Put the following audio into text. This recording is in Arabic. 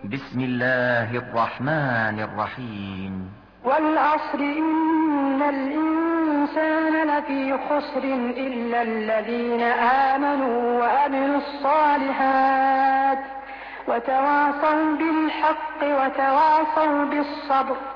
بسم الله الرحمن الرحيم. والعصر إن الإنسان لفي خسر إلا الذين آمنوا وعملوا الصالحات وتواصوا بالحق وتواصوا بالصبر